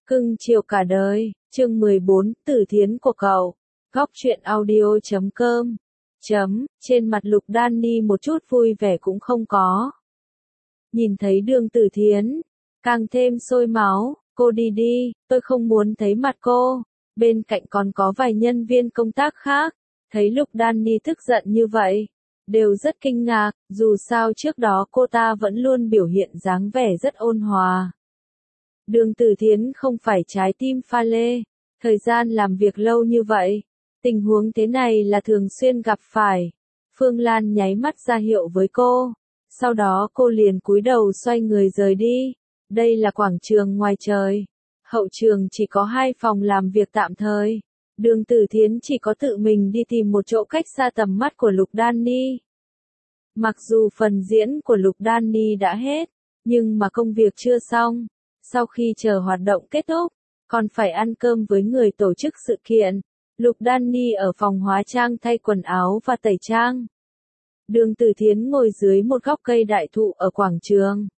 Cưng chiều cả đời, chương 14, Tử Thiến của cậu. Góc truyện audio.com. Trên mặt Lục Đan Ni một chút vui vẻ cũng không có. Nhìn thấy Đường Tử Thiến, càng thêm sôi máu, cô đi đi, tôi không muốn thấy mặt cô. Bên cạnh còn có vài nhân viên công tác khác, thấy Lục Đan Ni tức giận như vậy, đều rất kinh ngạc, dù sao trước đó cô ta vẫn luôn biểu hiện dáng vẻ rất ôn hòa. Đường Tử Thiến không phải trái tim pha lê, thời gian làm việc lâu như vậy, tình huống thế này là thường xuyên gặp phải. Phương Lan nháy mắt ra hiệu với cô, sau đó cô liền cúi đầu xoay người rời đi. Đây là quảng trường ngoài trời, hậu trường chỉ có 2 phòng làm việc tạm thời. Đường Tử Thiến chỉ có tự mình đi tìm một chỗ cách xa tầm mắt của Lục Đan Ni. Mặc dù phần diễn của Lục Đan Ni đã hết, nhưng mà công việc chưa xong. Sau khi chờ hoạt động kết thúc, còn phải ăn cơm với người tổ chức sự kiện. Lục Đan Ni ở phòng hóa trang thay quần áo và tẩy trang. Đường Tử Thiến ngồi dưới một gốc cây đại thụ ở quảng trường.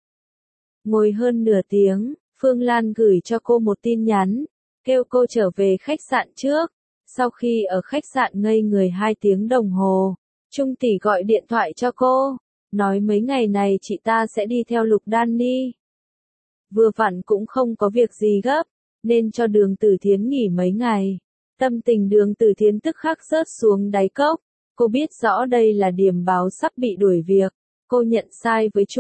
Ngồi hơn nửa tiếng, Phương Lan gửi cho cô một tin nhắn, kêu cô trở về khách sạn trước. Sau khi ở khách sạn ngây người 2 tiếng đồng hồ, Trung tỷ gọi điện thoại cho cô, nói mấy ngày này chị ta sẽ đi theo Lục Đan Ni. Vừa vặn cũng không có việc gì gấp, nên cho Đường Tử Thiến nghỉ mấy ngày. Tâm tình Đường Tử Thiến tức khắc rớt xuống đáy cốc, cô biết rõ đây là điểm báo sắp bị đuổi việc, cô nhận sai với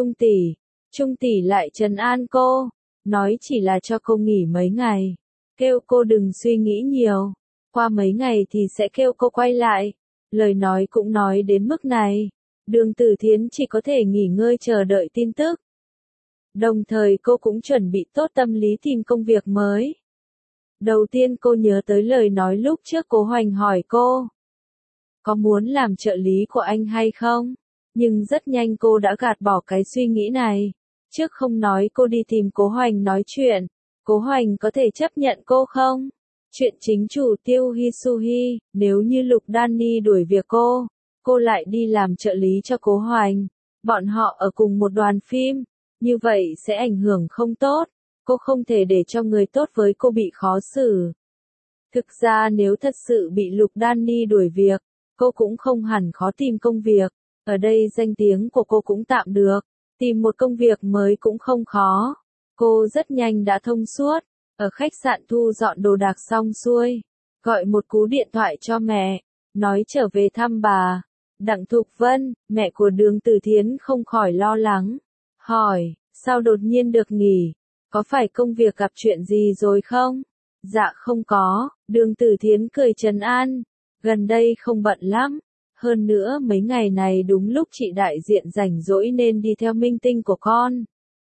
Trung tỷ lại trấn an cô, nói chỉ là cho cô nghỉ mấy ngày, kêu cô đừng suy nghĩ nhiều, qua mấy ngày thì sẽ kêu cô quay lại. Lời nói cũng nói đến mức này, Đường Tử Thiến chỉ có thể nghỉ ngơi chờ đợi tin tức. Đồng thời cô cũng chuẩn bị tốt tâm lý tìm công việc mới. Đầu tiên cô nhớ tới lời nói lúc trước Cố Hoành hỏi cô, có muốn làm trợ lý của anh hay không? Nhưng rất nhanh cô đã gạt bỏ cái suy nghĩ này. Trước không nói cô đi tìm Cố Hoành nói chuyện, Cố Hoành có thể chấp nhận cô không? Chuyện chính chủ Tiêu Hisuhi, nếu như Lục Đan Ni đuổi việc cô lại đi làm trợ lý cho Cố Hoành. Bọn họ ở cùng một đoàn phim, như vậy sẽ ảnh hưởng không tốt. Cô không thể để cho người tốt với cô bị khó xử. Thực ra nếu thật sự bị Lục Đan Ni đuổi việc, cô cũng không hẳn khó tìm công việc. Ở đây danh tiếng của cô cũng tạm được, tìm một công việc mới cũng không khó. Cô rất nhanh đã thông suốt, ở khách sạn thu dọn đồ đạc xong xuôi, gọi một cú điện thoại cho mẹ, nói trở về thăm bà. Đặng Thục Vân, mẹ của Đường Tử Thiến không khỏi lo lắng, hỏi, sao đột nhiên được nghỉ? Có phải công việc gặp chuyện gì rồi không? Dạ không có, Đường Tử Thiến cười trấn an, gần đây không bận lắm. Hơn nữa mấy ngày này đúng lúc chị đại diện rảnh rỗi nên đi theo minh tinh của con.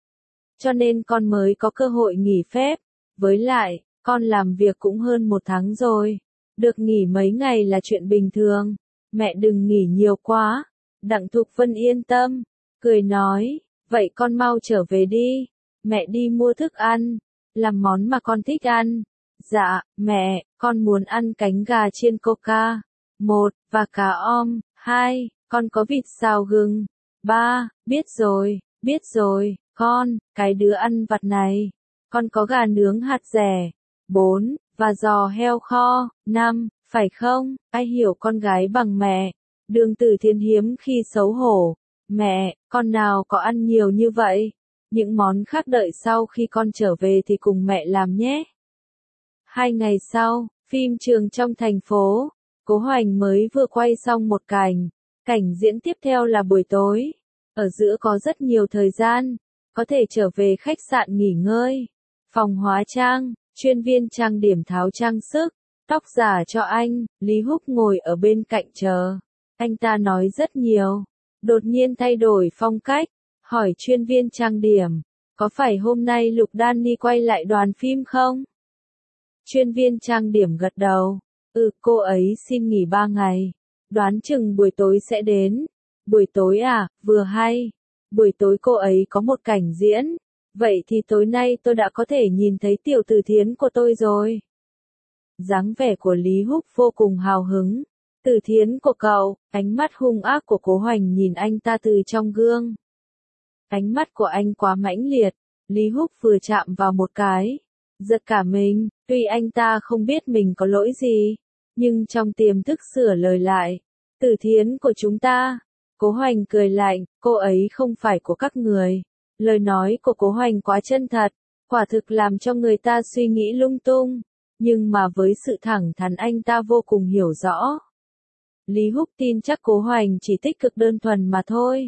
Cho nên con mới có cơ hội nghỉ phép. Với lại, con làm việc cũng hơn 1 tháng rồi. Được nghỉ mấy ngày là chuyện bình thường. Mẹ đừng nghỉ nhiều quá. Đặng Thục Vân yên tâm, cười nói, vậy con mau trở về đi. Mẹ đi mua thức ăn, làm món mà con thích ăn. Dạ, mẹ, con muốn ăn cánh gà chiên coca. 1, và cá om. 2, con có vịt xào gừng. 3, biết rồi, con, cái đứa ăn vặt này. Con có gà nướng hạt dẻ. 4, và giò heo kho. 5, phải không, ai hiểu con gái bằng mẹ. Đường Tử Thiến hiếm khi xấu hổ. Mẹ, con nào có ăn nhiều như vậy. Những món khác đợi sau khi con trở về thì cùng mẹ làm nhé. 2 ngày sau, phim trường trong thành phố, Cố Hoành mới vừa quay xong một cảnh diễn tiếp theo là buổi tối. Ở giữa có rất nhiều thời gian, có thể trở về khách sạn nghỉ ngơi. Phòng hóa trang, chuyên viên trang điểm tháo trang sức, tóc giả cho anh, Lý Húc ngồi ở bên cạnh chờ. Anh ta nói rất nhiều, đột nhiên thay đổi phong cách, hỏi chuyên viên trang điểm, có phải hôm nay Lục Đan Ni quay lại đoàn phim không? Chuyên viên trang điểm gật đầu, cô ấy xin nghỉ 3 ngày, đoán chừng buổi tối sẽ đến. Buổi tối à, vừa hay, buổi tối cô ấy có một cảnh diễn, vậy thì tối nay tôi đã có thể nhìn thấy Tiểu Tử Thiến của tôi rồi. Dáng vẻ của Lý Húc vô cùng hào hứng. Tử Thiến của cậu, ánh mắt hung ác của Cố Hoành nhìn anh ta từ trong gương. Ánh mắt của anh quá mãnh liệt, Lý Húc vừa chạm vào một cái, giật cả mình, tuy anh ta không biết mình có lỗi gì, nhưng trong tiềm thức sửa lời lại. Tử Thiến của chúng ta. Cố Hoành cười lạnh, cô ấy không phải của các người. Lời nói của Cố Hoành quá chân thật, quả thực làm cho người ta suy nghĩ lung tung, nhưng mà với sự thẳng thắn anh ta vô cùng hiểu rõ. Lý Húc tin chắc Cố Hoành chỉ tích cực đơn thuần mà thôi.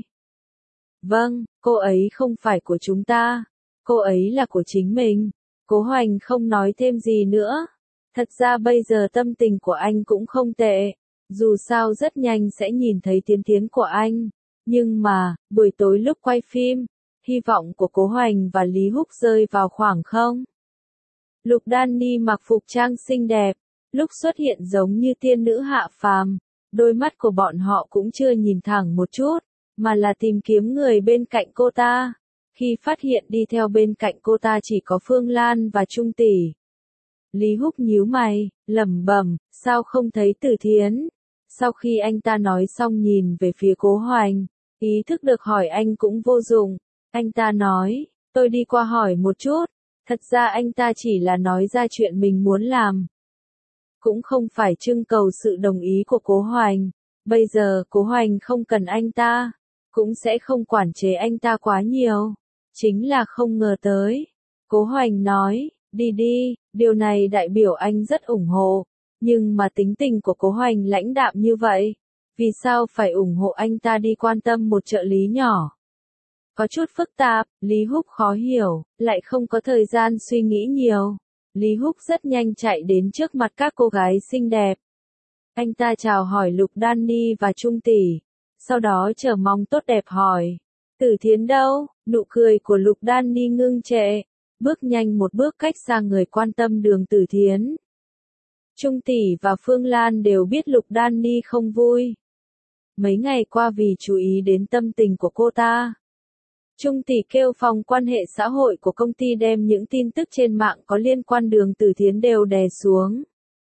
Vâng, cô ấy không phải của chúng ta, cô ấy là của chính mình. Cố Hoành không nói thêm gì nữa. Thật ra bây giờ tâm tình của anh cũng không tệ, dù sao rất nhanh sẽ nhìn thấy tiến tiến của anh. Nhưng mà, buổi tối lúc quay phim, hy vọng của Cố Hoành và Lý Húc rơi vào khoảng không. Lục Đan Ni mặc phục trang xinh đẹp, lúc xuất hiện giống như tiên nữ hạ phàm, đôi mắt của bọn họ cũng chưa nhìn thẳng một chút, mà là tìm kiếm người bên cạnh cô ta. Khi phát hiện đi theo bên cạnh cô ta chỉ có Phương Lan và Trung Tỷ. Lý Húc nhíu mày, lẩm bẩm, sao không thấy Tử Thiến? Sau khi anh ta nói xong nhìn về phía Cố Hoành, ý thức được hỏi anh cũng vô dụng. Anh ta nói, tôi đi qua hỏi một chút. Thật ra anh ta chỉ là nói ra chuyện mình muốn làm. Cũng không phải trưng cầu sự đồng ý của Cố Hoành. Bây giờ Cố Hoành không cần anh ta, cũng sẽ không quản chế anh ta quá nhiều. Chính là không ngờ tới. Cố Hoành nói, đi đi, điều này đại biểu anh rất ủng hộ. Nhưng mà tính tình của Cố Hoành lãnh đạm như vậy, vì sao phải ủng hộ anh ta đi quan tâm một trợ lý nhỏ? Có chút phức tạp, Lý Húc khó hiểu, lại không có thời gian suy nghĩ nhiều. Lý Húc rất nhanh chạy đến trước mặt các cô gái xinh đẹp. Anh ta chào hỏi Lục Đan Ni và Trung Tỷ, sau đó chờ mong tốt đẹp hỏi, Tử Thiến đâu? Nụ cười của Lục Đan Ni ngưng trệ, bước nhanh một bước cách xa người quan tâm Đường Tử Thiến. Trung Tỷ và Phương Lan đều biết Lục Đan Ni không vui. Mấy ngày qua vì chú ý đến tâm tình của cô ta, Trung Tỷ kêu phòng quan hệ xã hội của công ty đem những tin tức trên mạng có liên quan Đường Tử Thiến đều đè xuống.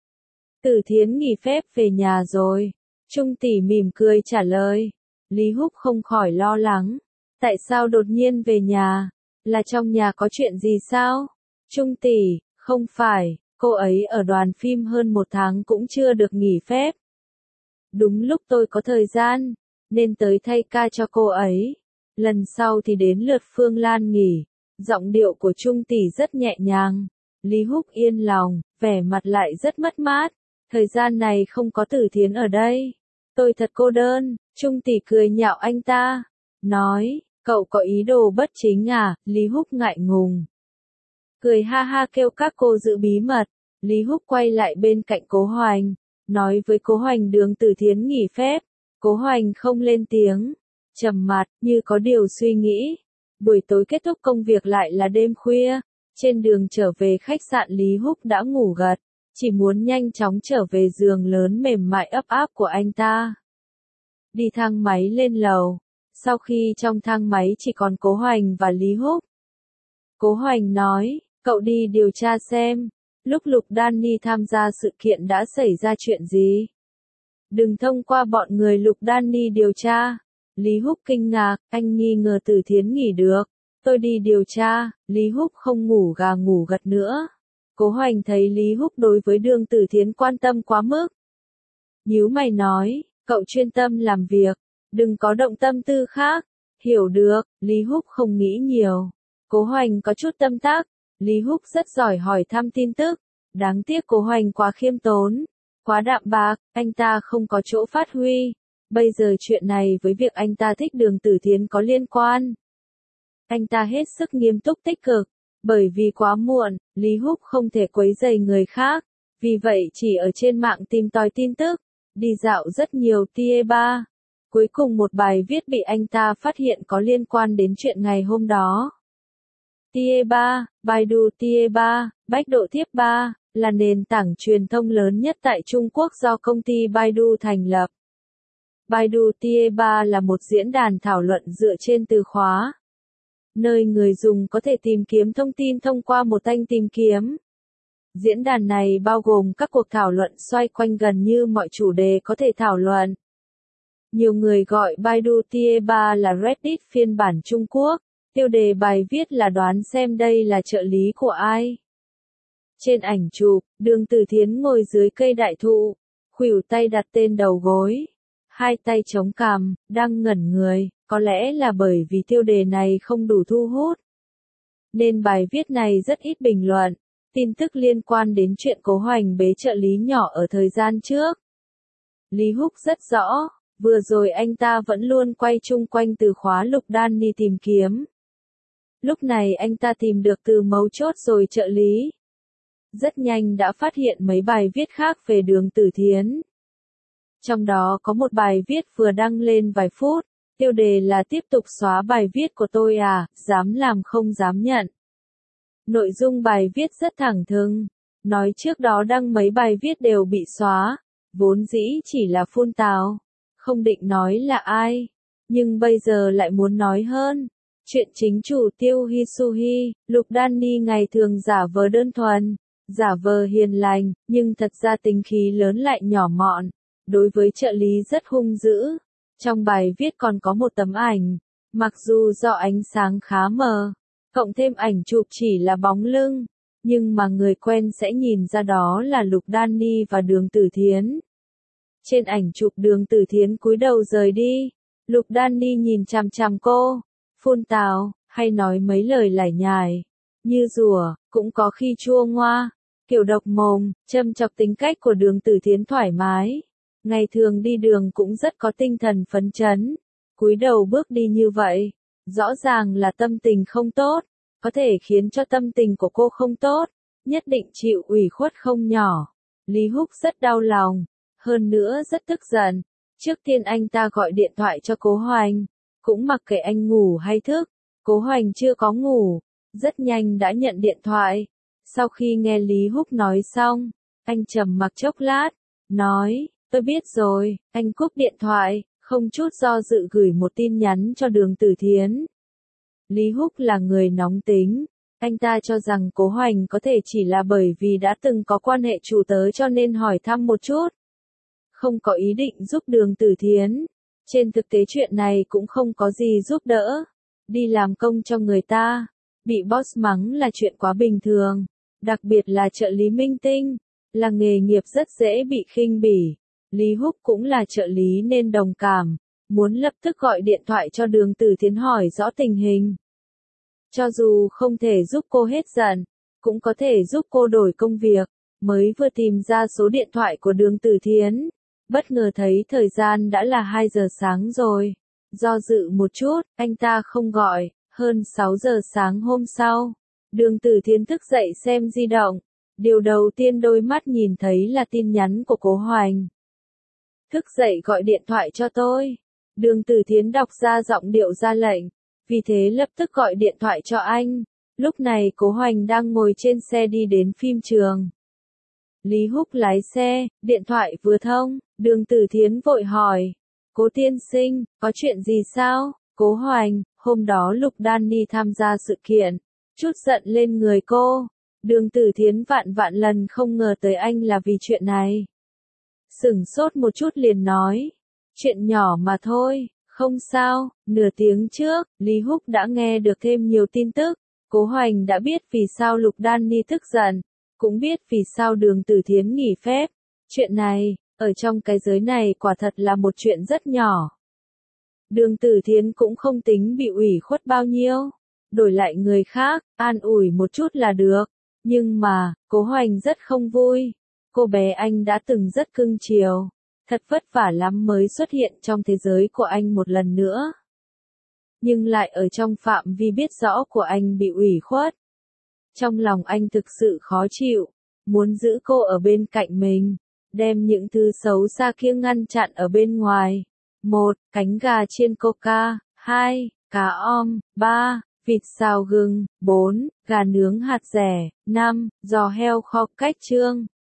Tử Thiến nghỉ phép về nhà rồi. Trung Tỷ mỉm cười trả lời. Lý Húc không khỏi lo lắng. Tại sao đột nhiên về nhà? Là trong nhà có chuyện gì sao? Trung Tỷ, không phải, cô ấy ở đoàn phim hơn 1 tháng cũng chưa được nghỉ phép. Đúng lúc tôi có thời gian, nên tới thay ca cho cô ấy. Lần sau thì đến lượt Phương Lan nghỉ. Giọng điệu của Trung Tỷ rất nhẹ nhàng. Lý Húc yên lòng, vẻ mặt lại rất mất mát. Thời gian này không có Tử Thiến ở đây. Tôi thật cô đơn. Trung Tỷ cười nhạo anh ta. Nói, cậu có ý đồ bất chính à? Lý Húc ngại ngùng. Cười ha ha kêu các cô giữ bí mật. Lý Húc quay lại bên cạnh Cố Hoành. Nói với Cố Hoành Đường Tử Thiến nghỉ phép. Cố Hoành không lên tiếng. Trầm mặt, như có điều suy nghĩ. Buổi tối kết thúc công việc lại là đêm khuya. Trên đường trở về khách sạn Lý Húc đã ngủ gật. Chỉ muốn nhanh chóng trở về giường lớn mềm mại ấp áp của anh ta. Đi thang máy lên lầu. Sau khi trong thang máy chỉ còn Cố Hoành và Lý Húc. Cố Hoành nói, cậu đi điều tra xem. Lúc Lục Đan Ni tham gia sự kiện đã xảy ra chuyện gì? Đừng thông qua bọn người Lục Đan Ni điều tra. Lý Húc kinh ngạc, anh nghi ngờ Tử Thiến nghỉ được. Tôi đi điều tra. Lý Húc không ngủ gà ngủ gật nữa. Cố Hoành thấy Lý Húc đối với Đường Tử Thiến quan tâm quá mức. Nhíu mày nói, cậu chuyên tâm làm việc, đừng có động tâm tư khác. Hiểu được, Lý Húc không nghĩ nhiều. Cố Hoành có chút tâm tác. Lý Húc rất giỏi hỏi thăm tin tức. Đáng tiếc Cố Hoành quá khiêm tốn, quá đạm bạc, anh ta không có chỗ phát huy. Bây giờ chuyện này với việc anh ta thích Đường Tử Thiến có liên quan. Anh ta hết sức nghiêm túc tích cực. Bởi vì quá muộn, Lý Húc không thể quấy rầy người khác. Vì vậy chỉ ở trên mạng tìm tòi tin tức. Đi dạo rất nhiều TA3. Cuối cùng một bài viết bị anh ta phát hiện có liên quan đến chuyện ngày hôm đó. TA3, Baidu TA3, Bách Độ Tiếp 3, là nền tảng truyền thông lớn nhất tại Trung Quốc do công ty Baidu thành lập. Baidu TA3 là một diễn đàn thảo luận dựa trên từ khóa, nơi người dùng có thể tìm kiếm thông tin thông qua một thanh tìm kiếm. Diễn đàn này bao gồm các cuộc thảo luận xoay quanh gần như mọi chủ đề có thể thảo luận. Nhiều người gọi Baidu TA3 là Reddit phiên bản Trung Quốc. Tiêu đề bài viết là đoán xem đây là trợ lý của ai. Trên ảnh chụp, Đường Tử Thiến ngồi dưới cây đại thụ, khuỷu tay đặt tên đầu gối, hai tay chống cằm, đang ngẩn người, có lẽ là bởi vì tiêu đề này không đủ thu hút. Nên bài viết này rất ít bình luận, tin tức liên quan đến chuyện Cố Hoành bế trợ lý nhỏ ở thời gian trước. Lý Húc rất rõ, vừa rồi anh ta vẫn luôn quay chung quanh từ khóa Lục Danny tìm kiếm. Lúc này anh ta tìm được từ mấu chốt rồi trợ lý. Rất nhanh đã phát hiện mấy bài viết khác về Đường Tử Thiến. Trong đó có một bài viết vừa đăng lên vài phút, tiêu đề là tiếp tục xóa bài viết của tôi à, dám làm không dám nhận. Nội dung bài viết rất thẳng thừng, nói trước đó đăng mấy bài viết đều bị xóa, vốn dĩ chỉ là phun tào, không định nói là ai, nhưng bây giờ lại muốn nói hơn. Chuyện chính chủ Tiêu Hisuhi, Lục Danny ngày thường giả vờ đơn thuần, giả vờ hiền lành, nhưng thật ra tính khí lớn lại nhỏ mọn, đối với trợ lý rất hung dữ. Trong bài viết còn có một tấm ảnh, mặc dù do ánh sáng khá mờ, cộng thêm ảnh chụp chỉ là bóng lưng, nhưng mà người quen sẽ nhìn ra đó là Lục Danny và Đường Tử Thiến. Trên ảnh chụp Đường Tử Thiến cúi đầu rời đi, Lục Danny nhìn chằm chằm cô, phun tào, hay nói mấy lời lải nhải, như rủa, cũng có khi chua ngoa, kiểu độc mồm, châm chọc tính cách của Đường Tử Thiến thoải mái. Ngày thường đi đường cũng rất có tinh thần phấn chấn, cúi đầu bước đi như vậy, rõ ràng là tâm tình không tốt, có thể khiến cho tâm tình của cô không tốt, nhất định chịu ủy khuất không nhỏ. Lý Húc rất đau lòng, hơn nữa rất tức giận. Trước tiên anh ta gọi điện thoại cho Cố Hoành, cũng mặc kệ anh ngủ hay thức, Cố Hoành chưa có ngủ, rất nhanh đã nhận điện thoại. Sau khi nghe Lý Húc nói xong, anh trầm mặc chốc lát, nói, tôi biết rồi, anh cúp điện thoại, không chút do dự gửi một tin nhắn cho Đường Tử Thiến. Lý Húc là người nóng tính, anh ta cho rằng Cố Hoành có thể chỉ là bởi vì đã từng có quan hệ chủ tớ cho nên hỏi thăm một chút. Không có ý định giúp Đường Tử Thiến. Trên thực tế chuyện này cũng không có gì giúp đỡ. Đi làm công cho người ta, bị boss mắng là chuyện quá bình thường. Đặc biệt là trợ lý minh tinh, là nghề nghiệp rất dễ bị khinh bỉ. Lý Húc cũng là trợ lý nên đồng cảm, muốn lập tức gọi điện thoại cho Đường Tử Thiến hỏi rõ tình hình. Cho dù không thể giúp cô hết giận, cũng có thể giúp cô đổi công việc. Mới vừa tìm ra số điện thoại của Đường Tử Thiến, bất ngờ thấy thời gian đã là 2 giờ sáng rồi. Do dự một chút, anh ta không gọi. Hơn 6 giờ sáng hôm sau, Đường Tử Thiến thức dậy xem di động. Điều đầu tiên đôi mắt nhìn thấy là tin nhắn của Cố Hoành. Thức dậy gọi điện thoại cho tôi. Đường Tử Thiến đọc ra giọng điệu ra lệnh, vì thế lập tức gọi điện thoại cho anh. Lúc này Cố Hoành đang ngồi trên xe đi đến phim trường. Lý Húc lái xe, điện thoại vừa thông, Đường Tử Thiến vội hỏi. Cố tiên sinh, có chuyện gì sao? Cố Hoành, hôm đó Lục Danny tham gia sự kiện, chút giận lên người cô. Đường Tử Thiến vạn lần không ngờ tới anh là vì chuyện này. Sửng sốt một chút liền nói. Chuyện nhỏ mà thôi, không sao. Nửa tiếng trước, Lý Húc đã nghe được thêm nhiều tin tức. Cố Hoành đã biết vì sao Lục Danny tức giận, cũng biết vì sao Đường Tử Thiến nghỉ phép. Chuyện này, ở trong cái giới này quả thật là một chuyện rất nhỏ. Đường Tử Thiến cũng không tính bị ủy khuất bao nhiêu. Đổi lại người khác, an ủi một chút là được. Nhưng mà, Cố Hoành rất không vui. Cô bé anh đã từng rất cưng chiều. Thật vất vả lắm mới xuất hiện trong thế giới của anh một lần nữa. Nhưng lại ở trong phạm vi biết rõ của anh bị ủy khuất. Trong lòng anh thực sự khó chịu. Muốn giữ cô ở bên cạnh mình. Đem những thứ xấu xa kia ngăn chặn ở bên ngoài. 1. Cánh gà chiên coca. 2. Cá om. 3. Vịt xào gừng. 4. Gà nướng hạt dẻ. 5. Giò heo kho cách trương.